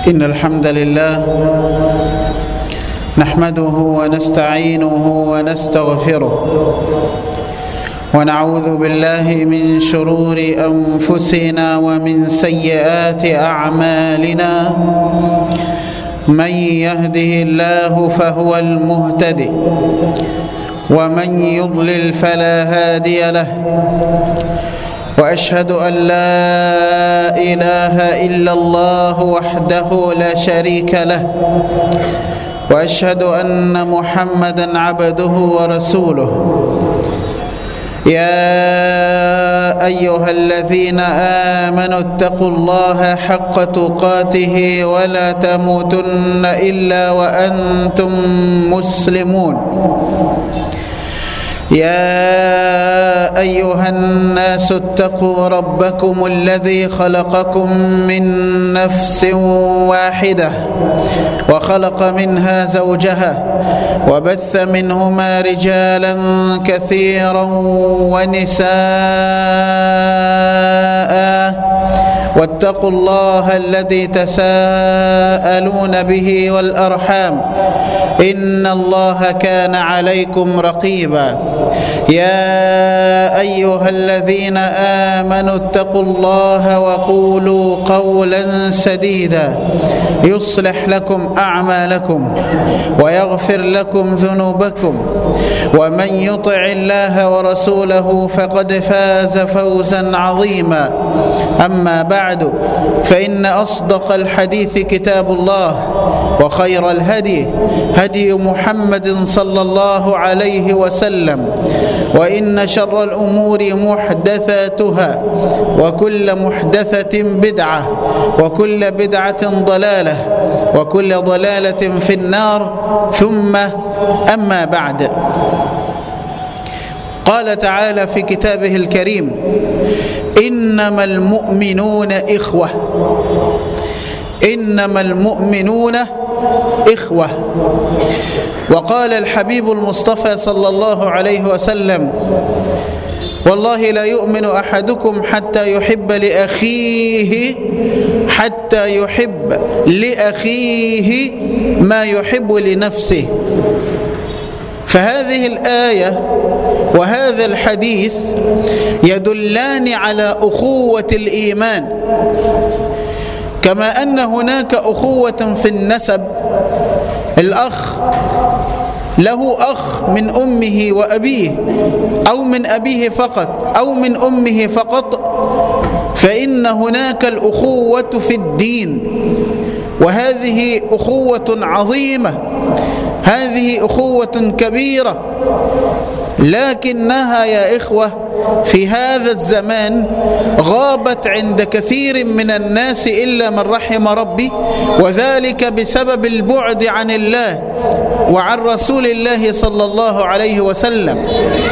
إن الحمد لله نحمده ونستعينه ونستغفره ونعوذ بالله من شرور أنفسنا ومن سيئات أعمالنا. من يهده الله فهو المهتدي ومن يضلل فلا هادي له، وأشهد أن لا إله إلا الله وحده لا شريك له، وأشهد أن محمدًا عبده ورسوله. يا أيها الذين آمنوا اتقوا الله حق تقاته ولا تموتن إلا وأنتم مسلمون. يا أيها الناس اتقوا ربكم الذي خلقكم من نفس واحدة وخلق منها زوجها وبث منهما رجالا كثيرا ونساء، واتقوا الله الذي تساءلون به والأرحام إن الله كان عليكم رقيبا. يا أيها الذين آمنوا اتقوا الله وقولوا قولا سديدا يصلح لكم أعمالكم ويغفر لكم ذنوبكم، ومن يطع الله ورسوله فقد فاز فوزا عظيما. أما بعد، فإن أصدق الحديث كتاب الله، وخير الهدي هدي محمد صلى الله عليه وسلم، وإن شر الأمور محدثاتها، وكل محدثة بدعة، وكل بدعة ضلالة، وكل ضلالة في النار. ثم أما بعد، قال تعالى في كتابه الكريم: إنما المؤمنون إخوة. إنما المؤمنون إخوة. وقال الحبيب المصطفى صلى الله عليه وسلم: والله لا يؤمن أحدكم حتى يحب لأخيه ما يحب لنفسه. فهذه الآية وهذا الحديث يدلان على أخوة الإيمان، كما أن هناك أخوة في النسب. الأخ له أخ من أمه وأبيه، أو من أبيه فقط، أو من أمه فقط، فإن هناك الأخوة في الدين، وهذه أخوة عظيمة، هذه أخوة كبيرة. لكنها يا إخوة في هذا الزمان غابت عند كثير من الناس إلا من رحم ربي، وذلك بسبب البعد عن الله وعن رسول الله صلى الله عليه وسلم.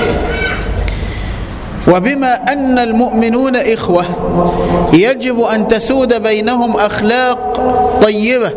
وبما أن المؤمنون إخوة يجب أن تسود بينهم أخلاق طيبة،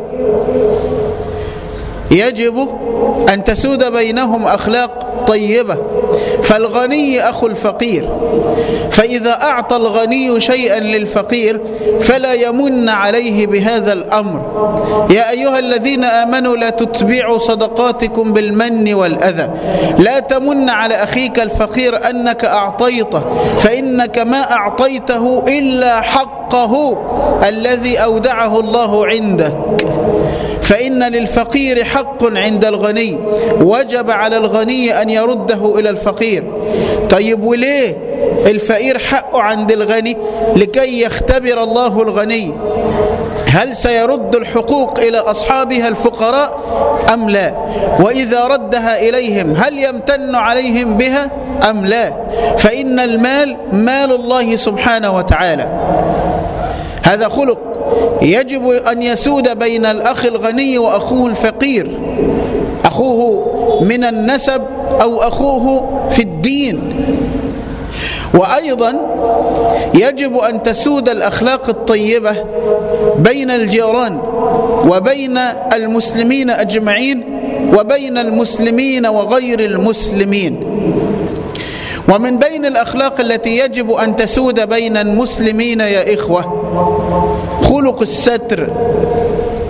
يجب أن تسود بينهم أخلاق طيبة. فالغني أخو الفقير، فإذا أعطى الغني شيئا للفقير فلا يمن عليه بهذا الأمر. يا أيها الذين آمنوا لا تتبعوا صدقاتكم بالمن والأذى. لا تمن على أخيك الفقير أنك أعطيته، فإنك ما أعطيته إلا حقه الذي أودعه الله عندك. فإن للفقير حق عند الغني، وجب على الغني أن يرده إلى الفقير. طيب وليه الفقير حقه عند الغني؟ لكي يختبر الله الغني هل سيرد الحقوق إلى أصحابها الفقراء أم لا، وإذا ردها إليهم هل يمتن عليهم بها أم لا. فإن المال مال الله سبحانه وتعالى. هذا خلق يجب أن يسود بين الأخ الغني وأخوه الفقير، أخوه من النسب أو أخوه في الدين. وأيضا يجب أن تسود الأخلاق الطيبة بين الجيران وبين المسلمين أجمعين، وبين المسلمين وغير المسلمين. ومن بين الأخلاق التي يجب أن تسود بين المسلمين يا إخوة خلق الستر.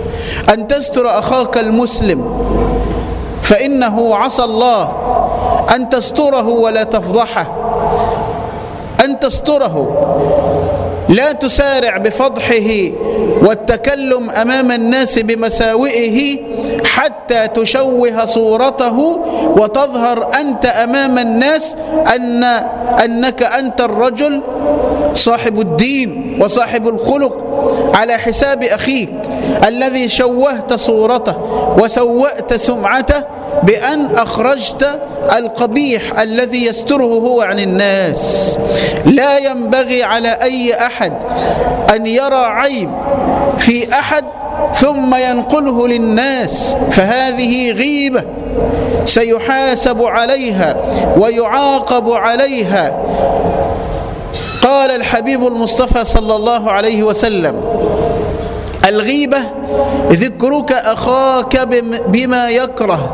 أن تستر أخاك المسلم فإنه عصى الله، أن تستره ولا تفضحه، أن تستره، لا تسارع بفضحه والتكلم أمام الناس بمساوئه حتى تشوه صورته وتظهر أنت أمام الناس أنك أنت الرجل صاحب الدين وصاحب الخلق، على حساب أخيك الذي شوهت صورته وسوأت سمعته بأن أخرجت القبيح الذي يستره هو عن الناس. لا ينبغي على أي أحد أن يرى عيب في أحد ثم ينقله للناس، فهذه غيبة سيحاسب عليها ويعاقب عليها. قال الحبيب المصطفى صلى الله عليه وسلم: الغيبة ذكرك أخاك بما يكره.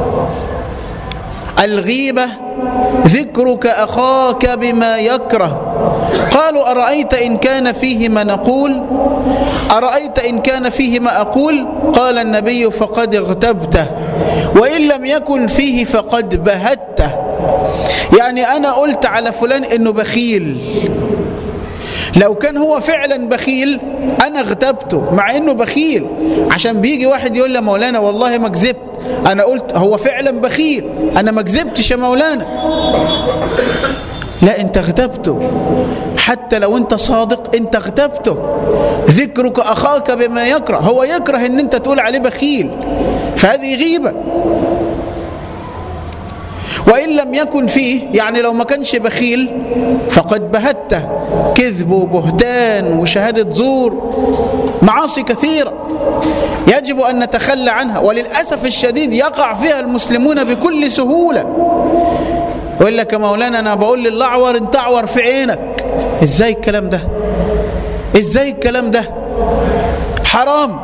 الغيبة ذكرك أخاك بما يكره. قالوا: أرأيت إن كان فيه ما نقول؟ أرأيت إن كان فيه ما أقول؟ قال النبي: فقد اغتبته، وإن لم يكن فيه فقد بهته. يعني أنا قلت على فلان إنه بخيل، لو كان هو فعلا بخيل أنا اغتبته مع إنه بخيل، عشان بيجي واحد يقول لي: مولانا والله ما كذبت، أنا قلت هو فعلا بخيل، أنا ما كذبتش يا مولانا. لا، أنت اغتبته، حتى لو أنت صادق أنت اغتبته. ذكرك أخاك بما يكره، هو يكره أن أنت تقول عليه بخيل، فهذه غيبة. وإن لم يكن فيه، يعني لو ما كانش بخيل فقد بهته، كذب وبهتان وشهادة زور، معاصي كثيرة يجب أن نتخلى عنها، وللأسف الشديد يقع فيها المسلمون بكل سهولة. يقول لك: يا مولانا أنا بقول للأعور انت أعور في عينك. إزاي الكلام ده؟ إزاي الكلام ده؟ حرام.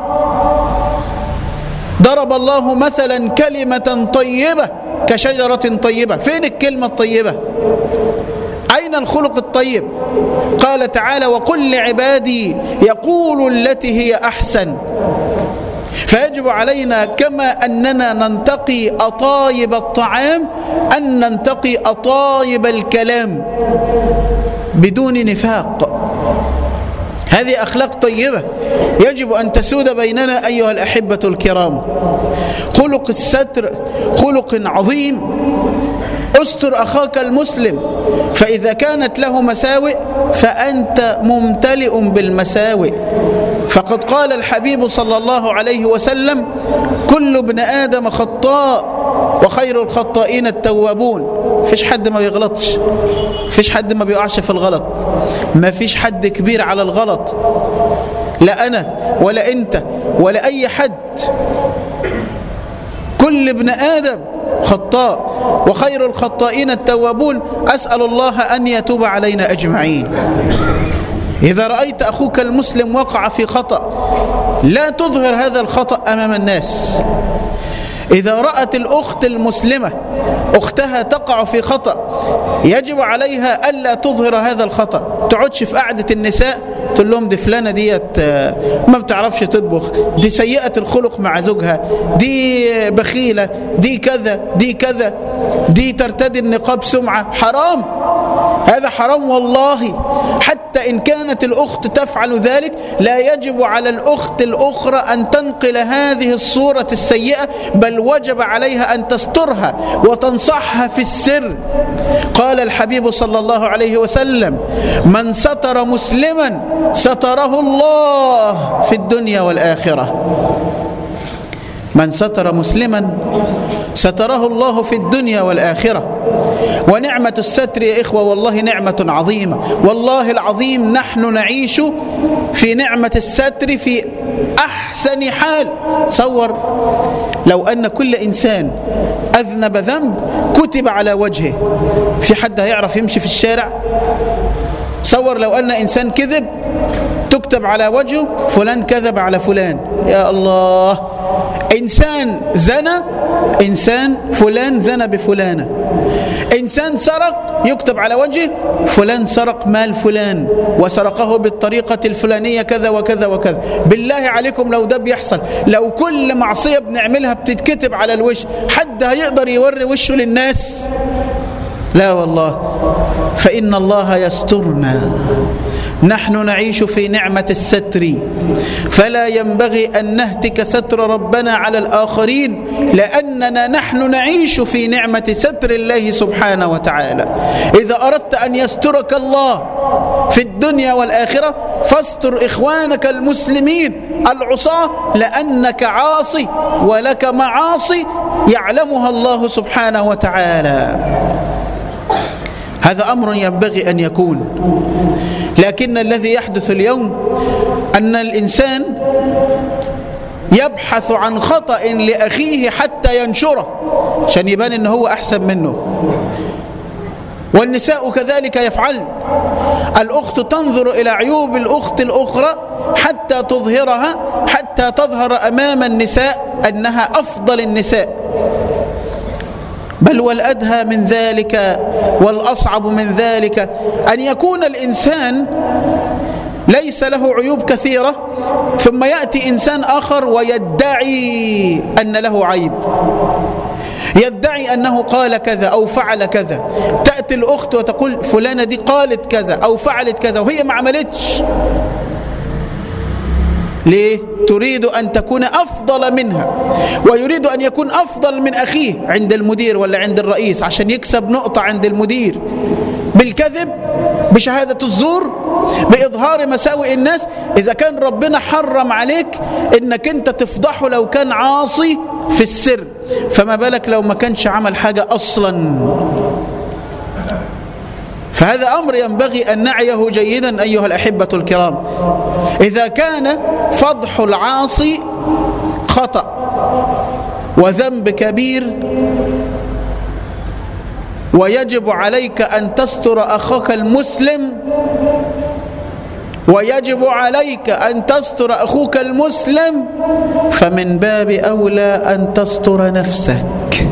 ضرب الله مثلا كلمة طيبة كشجرة طيبة. فين الكلمة الطيبة؟ أين الخلق الطيب؟ قال تعالى: وقل لعبادي يقولوا التي هي أحسن. فيجب علينا كما أننا ننتقي أطايب الطعام أن ننتقي أطايب الكلام بدون نفاق. هذه أخلاق طيبة يجب أن تسود بيننا أيها الأحبة الكرام. خلق الستر خلق عظيم. استر أخاك المسلم، فإذا كانت له مساوئ فأنت ممتلئ بالمساوئ. فقد قال الحبيب صلى الله عليه وسلم: كل ابن آدم خطاء وخير الخطائين التوابون. فيش حد ما بيغلطش، فيش حد ما بيقعش في الغلط، ما فيش حد كبير على الغلط، لا أنا ولا أنت ولا أي حد. كل ابن آدم خطاء وخير الخطائين التوابون. أسأل الله أن يتوب علينا أجمعين. إذا رأيت أخوك المسلم وقع في خطأ لا تظهر هذا الخطأ أمام الناس. إذا رأت الأخت المسلمة أختها تقع في خطأ يجب عليها ألا تظهر هذا الخطأ. تقعدش في قعدة النساء تقول لهم: دي فلانة ديت ما بتعرفش تطبخ، دي سيئة الخلق مع زوجها، دي بخيلة، دي كذا دي كذا، دي ترتدي النقاب سمعة. حرام، هذا حرام والله. حتى إن كانت الأخت تفعل ذلك لا يجب على الأخت الأخرى أن تنقل هذه الصورة السيئة، بل وجب عليها أن تسترها وتنصحها في السر. قال الحبيب صلى الله عليه وسلم: من ستر مسلما ستره الله في الدنيا والآخرة. من ستر مسلما ستره الله في الدنيا والآخرة. ونعمة الستر يا إخوة والله نعمة عظيمة، والله العظيم نحن نعيش في نعمة الستر في أحسن حال. صور لو أن كل إنسان أذنب ذنب كتب على وجهه، في حد هيعرف يمشي في الشارع؟ صور لو أن إنسان كذب تكتب على وجهه فلان كذب على فلان. يا الله، إنسان زنى، إنسان فلان زنى بفلانة، إنسان سرق يكتب على وجهه فلان سرق مال فلان وسرقه بالطريقة الفلانية كذا وكذا وكذا. بالله عليكم لو ده بيحصل، لو كل معصية بنعملها بتتكتب على الوش، حد هيقدر يوري وشه للناس؟ لا والله. فإن الله يسترنا، نحن نعيش في نعمة الستر، فلا ينبغي أن نهتك ستر ربنا على الآخرين، لأننا نحن نعيش في نعمة ستر الله سبحانه وتعالى. إذا أردت أن يسترك الله في الدنيا والآخرة فاستر إخوانك المسلمين العصاة، لأنك عاصي ولك معاصي يعلمها الله سبحانه وتعالى. هذا أمر ينبغي أن يكون. لكن الذي يحدث اليوم أن الإنسان يبحث عن خطأ لأخيه حتى ينشره عشان يبان أنه هو أحسن منه. والنساء كذلك يفعل، الأخت تنظر إلى عيوب الأخت الأخرى حتى تظهرها، حتى تظهر أمام النساء أنها أفضل النساء. بل والأدهى من ذلك والأصعب من ذلك أن يكون الإنسان ليس له عيوب كثيرة، ثم يأتي إنسان آخر ويدعي أن له عيب، يدعي أنه قال كذا أو فعل كذا. تأتي الأخت وتقول فلانة دي قالت كذا أو فعلت كذا وهي ما عملتش. ليه؟ تريد أن تكون أفضل منها، ويريد أن يكون أفضل من أخيه عند المدير ولا عند الرئيس عشان يكسب نقطة عند المدير، بالكذب، بشهادة الزور، بإظهار مساوئ الناس. إذا كان ربنا حرم عليك إنك أنت تفضحه لو كان عاصي في السر، فما بالك لو ما كانش عمل حاجة أصلا. فهذا أمر ينبغي أن نعيه جيدا أيها الأحبة الكرام. إذا كان فضح العاصي خطأ وذنب كبير، ويجب عليك أن تستر أخاك المسلم، ويجب عليك أن تستر أخوك المسلم، فمن باب أولى أن تستر نفسك.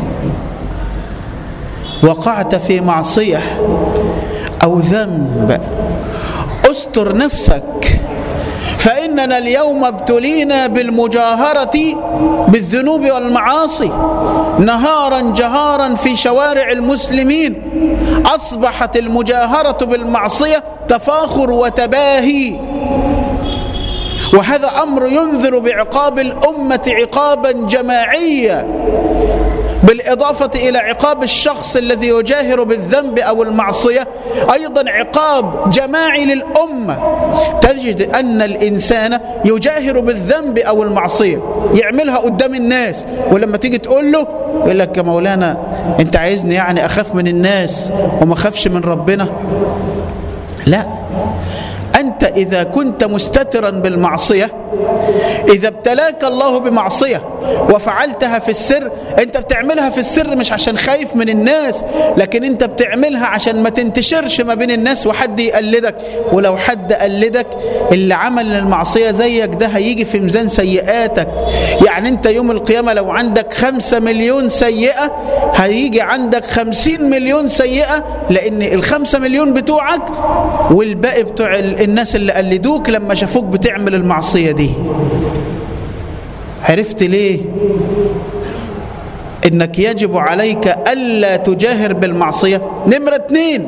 وقعت في معصية أو ذنب، استر نفسك. فإننا اليوم ابتلينا بالمجاهرة بالذنوب والمعاصي نهارا جهارا في شوارع المسلمين. أصبحت المجاهرة بالمعصية تفاخر وتباهي، وهذا أمر ينذر بعقاب الأمة عقابا جماعيا، بالإضافة إلى عقاب الشخص الذي يجاهر بالذنب أو المعصية، أيضا عقاب جماعي للأمة. تجد أن الإنسان يجاهر بالذنب أو المعصية، يعملها قدام الناس، ولما تيجي تقول له يقول لك يا مولانا أنت عايزني يعني أخاف من الناس وما أخافش من ربنا؟ لا، أنت إذا كنت مستترا بالمعصية، إذا ابتلاك الله بمعصية وفعلتها في السر، أنت بتعملها في السر مش عشان خايف من الناس، لكن أنت بتعملها عشان ما تنتشرش ما بين الناس وحد يقلدك. ولو حد قلدك اللي عمل المعصية زيك ده هيجي في ميزان سيئاتك. يعني أنت يوم القيامة لو عندك 5 مليون سيئة هيجي عندك 50 مليون سيئة، لأن 5 مليون بتوعك والباقي بتوع الناس اللي قلدوك لما شافوك بتعمل المعصية دي. عرفت ليه؟ إنك يجب عليك ألا تجاهر بالمعصية. نمرة 2،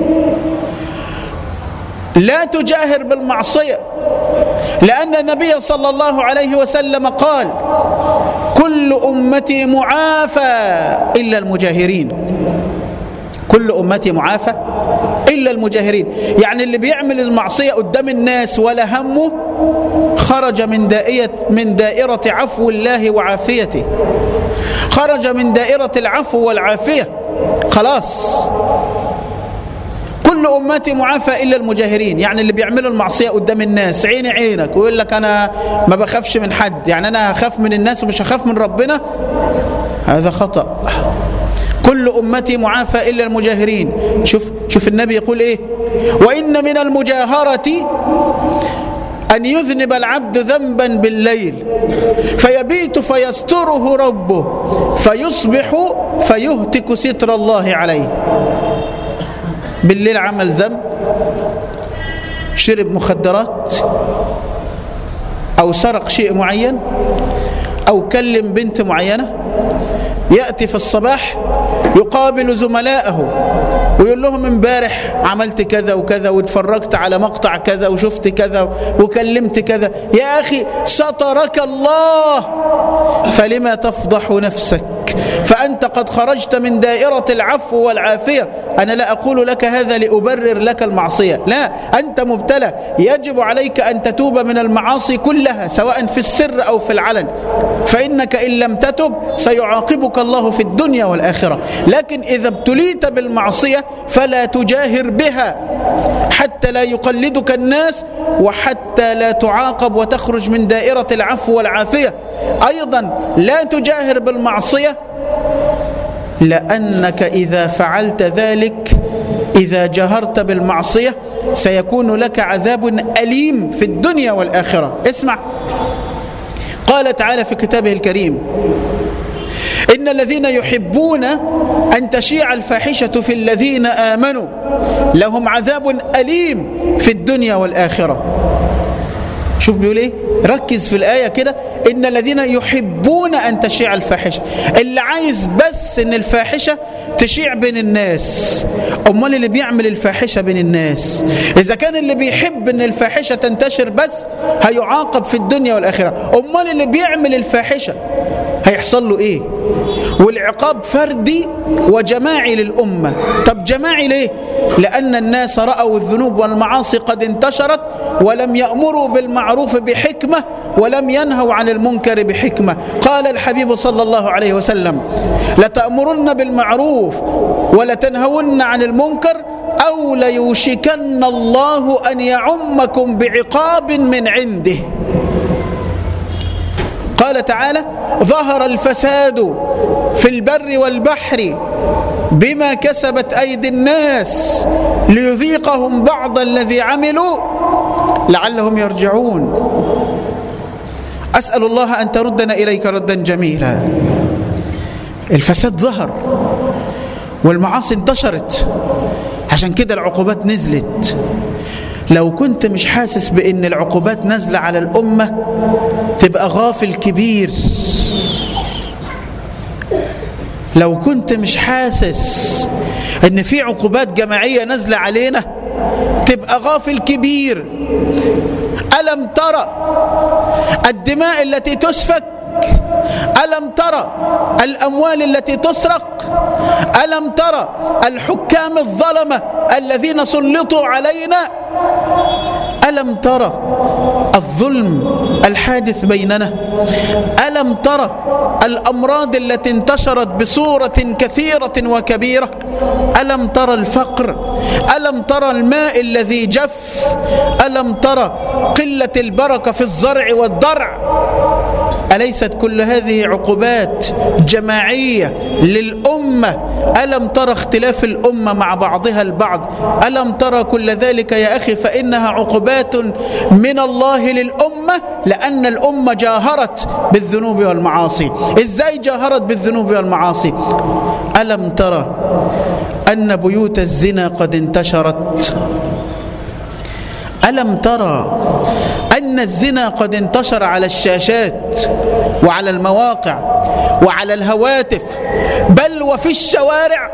لا تجاهر بالمعصية، لأن النبي صلى الله عليه وسلم قال كل أمتي معافى إلا المجاهرين. كل أمتي معافى إلا المجاهرين، يعني اللي بيعمل المعصية قدام الناس ولا همه خرج من دائرة عفو الله وعافيته، خرج من دائرة العفو والعافية، خلاص. كل أمتي معافى إلا المجاهرين، يعني اللي بيعملوا المعصية قدام الناس عيني عينك ويقول لك أنا ما بخافش من حد، يعني أنا هخاف من الناس ومش هخاف من ربنا، هذا خطأ. كل أمتي معافى إلا المجاهرين. شوف النبي يقول إيه؟ وإن من المجاهرة أن يذنب العبد ذنبا بالليل فيبيت فيستره ربه فيصبح فيهتك ستر الله عليه. بالليل عمل ذنب، شرب مخدرات أو سرق شيء معين أو كلم بنت معينة، يأتي في الصباح يقابل زملائه ويقول لهم امبارح عملت كذا وكذا واتفرجت على مقطع كذا وشفت كذا وكلمت كذا. يا أخي سترك الله، فلما تفضح نفسك؟ فأنت قد خرجت من دائرة العفو والعافية. أنا لا أقول لك هذا لأبرر لك المعصية، لا، أنت مبتلى، يجب عليك أن تتوب من المعاصي كلها سواء في السر أو في العلن، فإنك إن لم تتب سيعاقبك الله في الدنيا والآخرة. لكن إذا ابتليت بالمعصية فلا تجاهر بها حتى لا يقلدك الناس وحتى لا تعاقب وتخرج من دائرة العفو والعافية. أيضا لا تجاهر بالمعصية، لأنك إذا فعلت ذلك، إذا جهرت بالمعصية سيكون لك عذاب أليم في الدنيا والآخرة. اسمع، قال تعالى في كتابه الكريم: إن الذين يحبون أن تشيع الفاحشة في الذين آمنوا لهم عذاب أليم في الدنيا والآخرة. شوف بيقول ايه، ركز في الآية كده، إن الذين يحبون أن تشيع الفاحشة، اللي عايز بس إن الفاحشة تشيع بين الناس. أمال اللي بيعمل الفاحشة بين الناس، إذا كان اللي بيحب إن الفاحشة تنتشر بس هيعاقب في الدنيا والآخرة، أمال اللي بيعمل الفاحشة هيحصل له إيه؟ والعقاب فردي وجماعي للأمة. طب جماعي ليه؟ لأن الناس رأوا الذنوب والمعاصي قد انتشرت ولم يأمروا بالمعروف بحكمة ولم ينهوا عن المنكر بحكمة. قال الحبيب صلى الله عليه وسلم: لتأمرن بالمعروف ولتنهون عن المنكر أو ليوشكن الله أن يعمكم بعقاب من عنده. قال تعالى: ظهر الفساد في البر والبحر بما كسبت أيدي الناس ليذيقهم بعض الذي عملوا لعلهم يرجعون. أسأل الله أن تردنا إليك ردا جميلا. الفساد ظهر والمعاصي انتشرت، عشان كده العقوبات نزلت. لو كنت مش حاسس بأن العقوبات نزل على الأمة تبقى غافل كبير. لو كنت مش حاسس أن في عقوبات جماعية نزل علينا تبقى غافل كبير. ألم ترى الدماء التي تسفك؟ ألم ترى الأموال التي تسرق؟ ألم ترى الحكام الظلمة الذين سلطوا علينا؟ ألم ترى الظلم الحادث بيننا؟ ألم ترى الأمراض التي انتشرت بصورة كثيرة وكبيرة؟ ألم ترى الفقر؟ ألم ترى الماء الذي جف؟ ألم ترى قلة البركة في الزرع والضرع؟ أليست كل هذه عقوبات جماعية للأمة؟ ألم ترى اختلاف الأمة مع بعضها البعض؟ ألم ترى كل ذلك يا أخي؟ فإنها عقوبات من الله للأمة، لأن الأمة جاهرت بالذنوب والمعاصي. إزاي جاهرت بالذنوب والمعاصي؟ ألم ترى أن بيوت الزنا قد انتشرت؟ ألم ترى أن الزنا قد انتشر على الشاشات وعلى المواقع وعلى الهواتف بل وفي الشوارع؟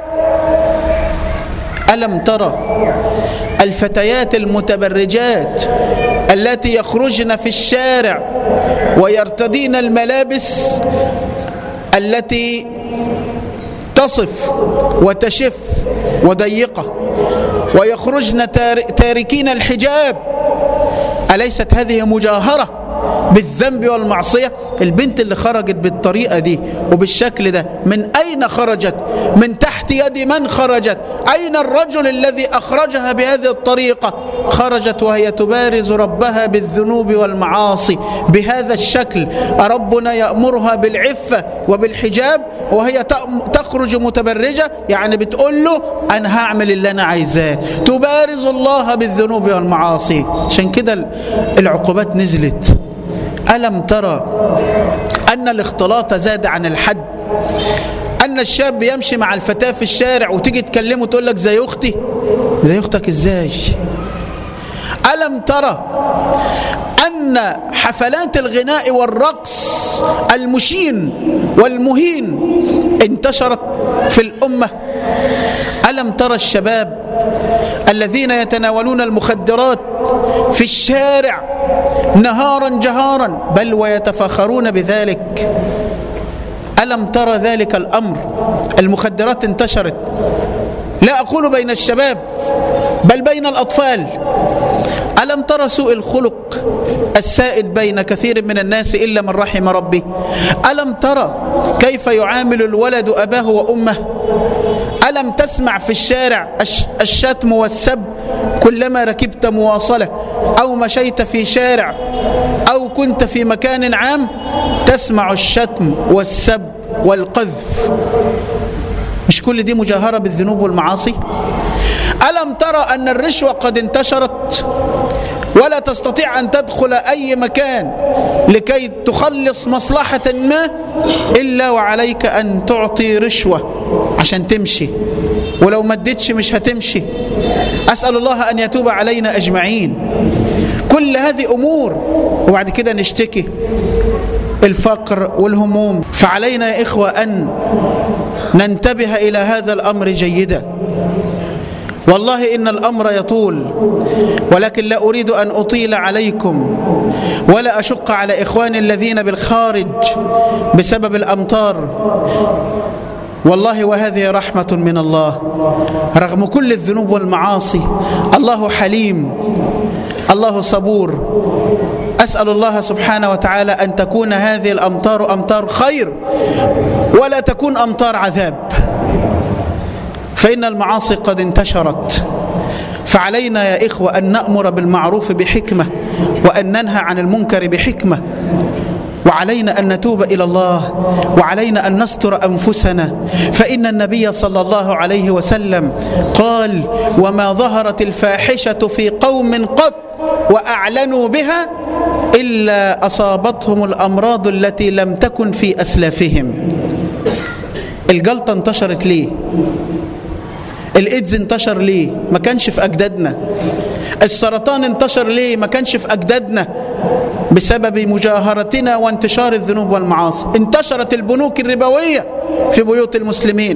ألم ترى الفتيات المتبرجات التي يخرجن في الشارع ويرتدين الملابس التي تصف وتشف وضيقة ويخرجن تاركين الحجاب؟ أليست هذه مجاهرة بالذنب والمعصية. البنت اللي خرجت بالطريقة دي وبالشكل ده من أين خرجت؟ من تحت يد من خرجت؟ أين الرجل الذي أخرجها بهذه الطريقة؟ خرجت وهي تبارز ربها بالذنوب والمعاصي بهذا الشكل. ربنا يأمرها بالعفة وبالحجاب وهي تخرج متبرجة، يعني بتقول له أنا هعمل اللي أنا عايزاه، تبارز الله بالذنوب والمعاصي. عشان كده العقوبات نزلت. ألم ترى أن الاختلاط زاد عن الحد؟ أن الشاب يمشي مع الفتاة في الشارع وتيجي تكلمه تقول لك زي أختي. زي أختك إزاي؟ ألم ترى أن حفلات الغناء والرقص المشين والمهين انتشرت في الأمة؟ ألم ترى الشباب الذين يتناولون المخدرات في الشارع نهارا جهارا بل ويتفاخرون بذلك؟ ألم ترى ذلك الأمر؟ المخدرات انتشرت، لا أقول بين الشباب بل بين الأطفال. ألم ترى سوء الخلق السائد بين كثير من الناس إلا من رحم ربي؟ ألم ترى كيف يعامل الولد أباه وأمه؟ ألم تسمع في الشارع الشتم والسب كلما ركبت مواصلة أو مشيت في شارع أو كنت في مكان عام تسمع الشتم والسب والقذف؟ مش كل دي مجاهرة بالذنوب والمعاصي؟ ألم ترى أن الرشوة قد انتشرت ولا تستطيع أن تدخل أي مكان لكي تخلص مصلحة ما إلا وعليك أن تعطي رشوة عشان تمشي، ولو ما اديتش مش هتمشي. أسأل الله أن يتوب علينا أجمعين. كل هذه أمور وبعد كده نشتكي الفقر والهموم. فعلينا يا إخوة أن ننتبه إلى هذا الأمر جيدا. والله إن الأمر يطول، ولكن لا أريد أن أطيل عليكم ولا أشق على إخواني الذين بالخارج بسبب الأمطار. والله وهذه رحمة من الله رغم كل الذنوب والمعاصي. الله حليم، الله صبور. أسأل الله سبحانه وتعالى أن تكون هذه الأمطار أمطار خير ولا تكون أمطار عذاب، فإن المعاصي قد انتشرت. فعلينا يا إخوة أن نأمر بالمعروف بحكمة وأن ننهى عن المنكر بحكمة، وعلينا أن نتوب إلى الله، وعلينا أن نستر أنفسنا. فإن النبي صلى الله عليه وسلم قال: وما ظهرت الفاحشة في قوم قط وأعلنوا بها إلا أصابتهم الأمراض التي لم تكن في أسلافهم. الجلطة انتشرت ليه؟ الإيدز انتشر ليه؟ ما كانش في أجدادنا. السرطان انتشر ليه؟ ما كانش في أجدادنا. بسبب مجاهرتنا وانتشار الذنوب والمعاصي. انتشرت البنوك الربوية في بيوت المسلمين.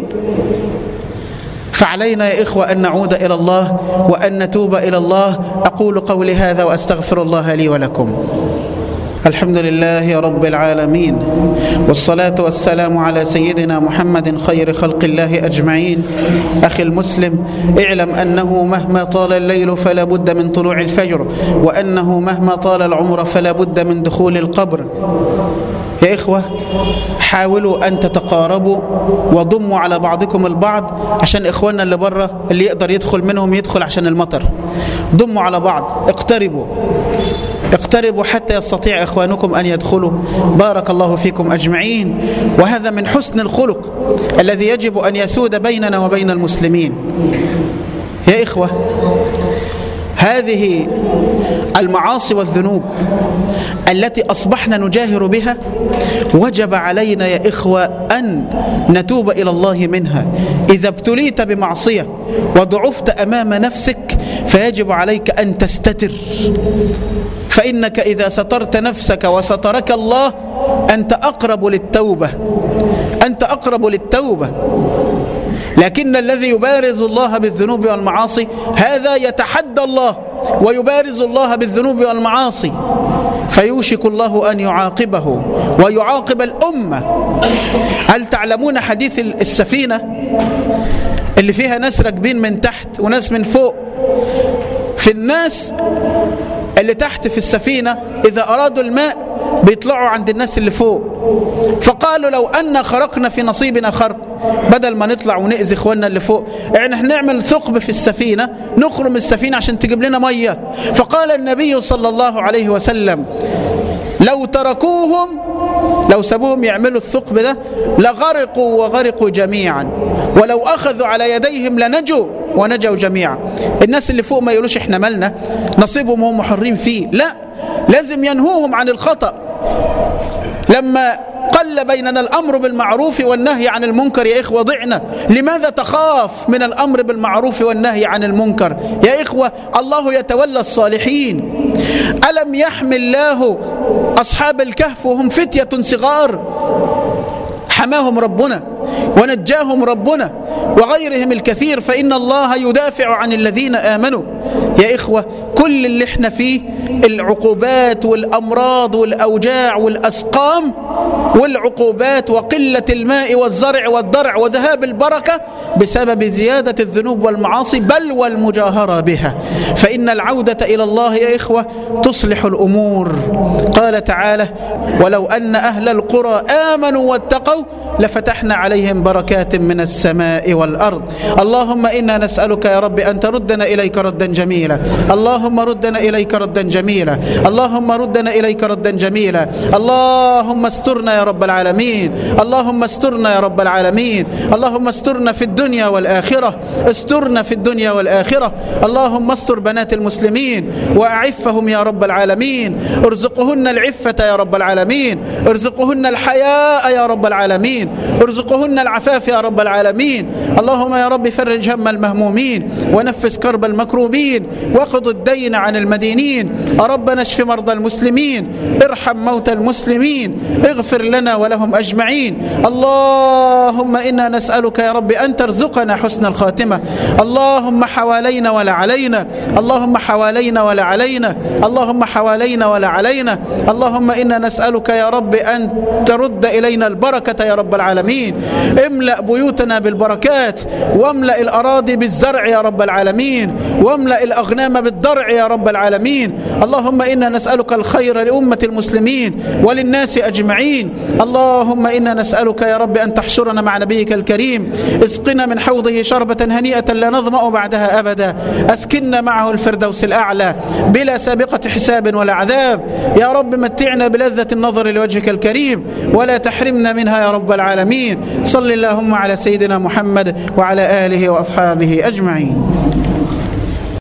فعلينا يا إخوة أن نعود إلى الله وأن نتوب إلى الله. أقول قولي هذا وأستغفر الله لي ولكم. الحمد لله رب العالمين، والصلاة والسلام على سيدنا محمد خير خلق الله أجمعين. أخي المسلم، اعلم أنه مهما طال الليل فلا بد من طلوع الفجر، وأنه مهما طال العمر فلا بد من دخول القبر. يا إخوة، حاولوا أن تتقاربوا وضموا على بعضكم البعض عشان إخواننا اللي بره اللي يقدر يدخل منهم يدخل عشان المطر. ضموا على بعض، اقتربوا حتى يستطيع إخوانكم أن يدخلوا. بارك الله فيكم أجمعين. وهذا من حسن الخلق الذي يجب أن يسود بيننا وبين المسلمين. يا إخوة، هذه المعاصي والذنوب التي أصبحنا نجاهر بها وجب علينا يا إخوة أن نتوب إلى الله منها. إذا ابتليت بمعصية وضعفت أمام نفسك فيجب عليك أن تستتر، فإنك إذا سترت نفسك وسترك الله أنت أقرب للتوبة. لكن الذي يبارز الله بالذنوب والمعاصي هذا يتحدى الله ويبارز الله بالذنوب والمعاصي، فيوشك الله أن يعاقبه ويعاقب الأمة. هل تعلمون حديث السفينة اللي فيها ناس راكبين من تحت وناس من فوق؟ في الناس اللي تحت في السفينة إذا أرادوا الماء بيطلعوا عند الناس اللي فوق، فقالوا لو أن خرقنا في نصيبنا خرق، بدل ما نطلع ونأذي إخواننا اللي فوق احنا هنعمل ثقب في السفينة نخرم السفينة عشان تجيب لنا مية. فقال النبي صلى الله عليه وسلم لو تركوهم، لو سابوهم يعملوا الثقب ده لغرقوا وغرقوا جميعا، ولو أخذوا على يديهم لنجوا ونجوا جميعا. الناس اللي فوق ما يقولوش احنا مالنا، نصيبهم هم محرين فيه، لا، لازم ينهوهم عن الخطأ. لما قل بيننا الأمر بالمعروف والنهي عن المنكر يا إخوة ضعنا. لماذا تخاف من الأمر بالمعروف والنهي عن المنكر؟ يا إخوة الله يتولى الصالحين. ألم يحمل الله أصحاب الكهف وهم فتية صغار، حماهم ربنا ونجاهم ربنا وغيرهم الكثير، فإن الله يدافع عن الذين آمنوا. يا إخوة كل اللي احنا فيه العقوبات والأمراض والأوجاع والأسقام والعقوبات وقلة الماء والزرع والضرع وذهاب البركة بسبب زيادة الذنوب والمعاصي بل والمجاهرة بها. فإن العودة إلى الله يا إخوة تصلح الأمور. قال تعالى ولو أن أهل القرى آمنوا واتقوا لفتحنا عليهم بركات من السماء والأرض. اللهم إنا نسألك يا رب أن تردنا إليك ردا جميلا، اللهم ردنا إليك ردا جميلا، اللهم ردنا إليك ردا جميلا. اللهم استرنا يا رب العالمين، اللهم استرنا يا رب العالمين، اللهم استرنا في الدنيا والآخرة، استرنا في الدنيا والآخرة. اللهم استر بنات المسلمين وأعفهم يا رب العالمين، ارزقهن العفة يا رب العالمين، ارزقهن الحياء يا رب العالمين، ارزقهن العفاف يا رب العالمين. اللهم يا رب فرج هم المهمومين ونفس كرب المكروبين واقض الدين عن المدينين. ربنا اشف مرضى المسلمين، ارحم موتى المسلمين، اغفر لنا ولهم أجمعين. اللهم إنا نسألك يا رب أن ترزقنا حسن الخاتمة. اللهم حوالينا ولا علينا، اللهم حوالينا ولا علينا، اللهم حوالينا ولا علينا. اللهم إنا نسألك يا رب أن ترد إلينا البركة يا رب العالمين. املأ بيوتنا بالبركات، واملأ الأراضي بالزرع يا رب العالمين، واملأ الأغنام بالضرع يا رب العالمين. اللهم إنا نسألك الخير لأمة المسلمين وللناس أجمعين. اللهم إنا نسألك يا رب أن تحشرنا مع نبيك الكريم، اسقنا من حوضه شربة هنيئة لا نظمأ بعدها أبدا، أسكننا معه الفردوس الأعلى بلا سابقة حساب ولا عذاب. يا رب متعنا بلذة النظر لوجهك الكريم ولا تحرمنا منها يا رب العالمين. صل اللهم على سيدنا محمد وعلى آله وأصحابه أجمعين.